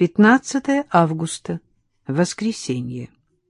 15 августа, воскресенье.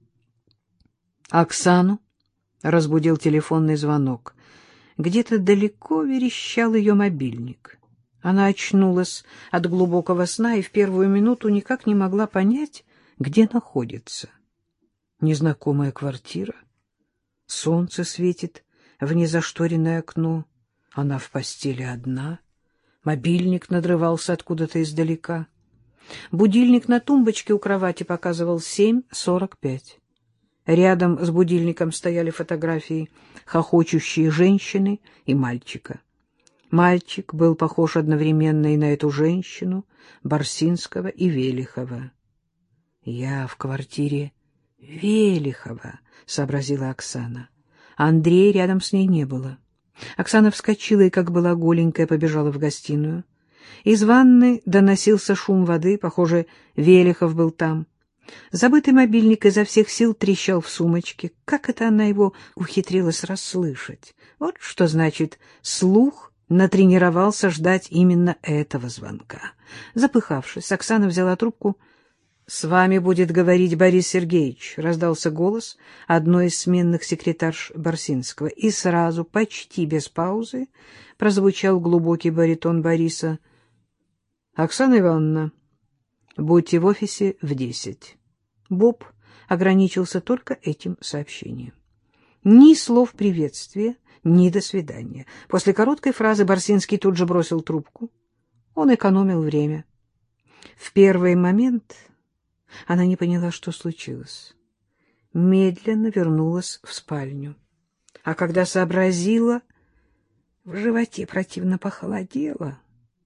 Оксану разбудил телефонный звонок. Где-то далеко верещал ее мобильник. Она очнулась от глубокого сна и в первую минуту никак не могла понять, где находится. Незнакомая квартира. Солнце светит в незашторенное окно. Она в постели одна. Мобильник надрывался откуда-то издалека. Будильник на тумбочке у кровати показывал 7:45. Рядом с будильником стояли фотографии хохочущей женщины и мальчика. Мальчик был похож одновременно и на эту женщину, Барсинского и Велихова. «Я в квартире Велихова», — сообразила Оксана. Андрея рядом с ней не было. Оксана вскочила и, как была голенькая, побежала в гостиную. Из ванны доносился шум воды, похоже, Велихов был там. Забытый мобильник изо всех сил трещал в сумочке. Как это она его ухитрилась расслышать? Вот что значит слух натренировался ждать именно этого звонка. Запыхавшись, Оксана взяла трубку. — С вами будет говорить Борис Сергеевич, — раздался голос одной из сменных секретарш Барсинского. И сразу, почти без паузы, прозвучал глубокий баритон Бориса. — Оксана Ивановна, будьте в офисе в 10. Боб ограничился только этим сообщением. Ни слов приветствия, ни до свидания. После короткой фразы Барсинский тут же бросил трубку. Он экономил время. В первый момент она не поняла, что случилось. Медленно вернулась в спальню. А когда сообразила, в животе противно похолодело.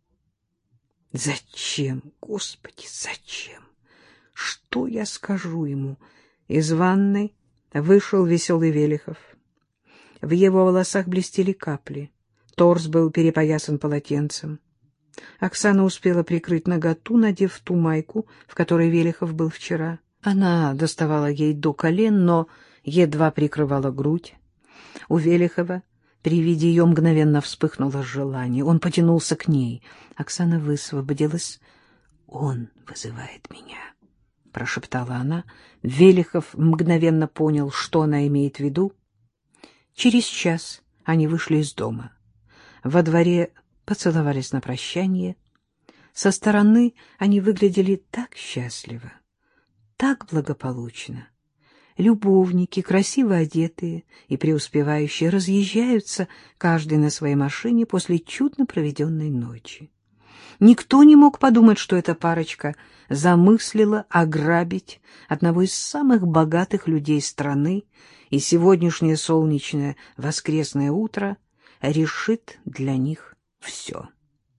Зачем, Господи, зачем? Что я скажу ему? Из ванной вышел веселый Велихов. В его волосах блестели капли. Торс был перепоясан полотенцем. Оксана успела прикрыть наготу, надев ту майку, в которой Велихов был вчера. Она доставала ей до колен, но едва прикрывала грудь. У Велихова при виде ее мгновенно вспыхнуло желание. Он потянулся к ней. Оксана высвободилась. «Он вызывает меня», — прошептала она. Велихов мгновенно понял, что она имеет в виду. Через час они вышли из дома. Во дворе поцеловались на прощание. Со стороны они выглядели так счастливо, так благополучно. Любовники, красиво одетые и преуспевающие, разъезжаются каждый на своей машине после чудно проведенной ночи. Никто не мог подумать, что эта парочка замыслила ограбить одного из самых богатых людей страны, и сегодняшнее солнечное воскресное утро решит для них все.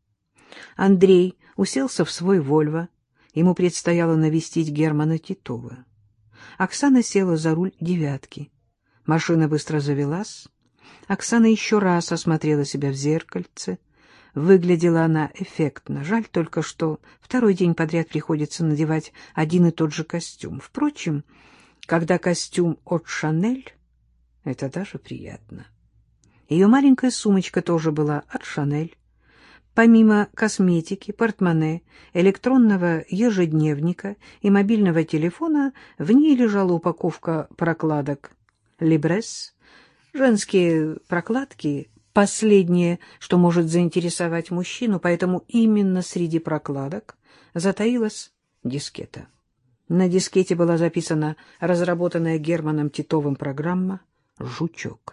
Андрей уселся в свой «Вольво». Ему предстояло навестить Германа Титова. Оксана села за руль «девятки». Машина быстро завелась. Оксана еще раз осмотрела себя в зеркальце. Выглядела она эффектно. Жаль только, что второй день подряд приходится надевать один и тот же костюм. Впрочем, когда костюм от «Шанель», это даже приятно. Ее маленькая сумочка тоже была от «Шанель». Помимо косметики, портмоне, электронного ежедневника и мобильного телефона, в ней лежала упаковка прокладок «Либрес». Женские прокладки — последнее, что может заинтересовать мужчину, поэтому именно среди прокладок затаилась дискета. На дискете была записана разработанная Германом Титовым программа «Жучок».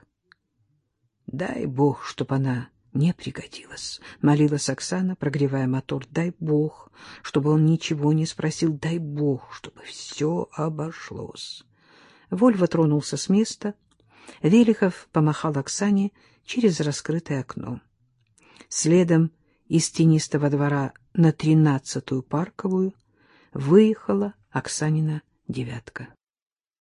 «Дай Бог, чтоб она не пригодилась», — молилась Оксана, прогревая мотор. «Дай Бог, чтобы он ничего не спросил. Дай Бог, чтобы все обошлось». Вольво тронулся с места. Велихов помахал Оксане через раскрытое окно. Следом из тенистого двора на 13-ю Парковую выехала Оксанина «девятка».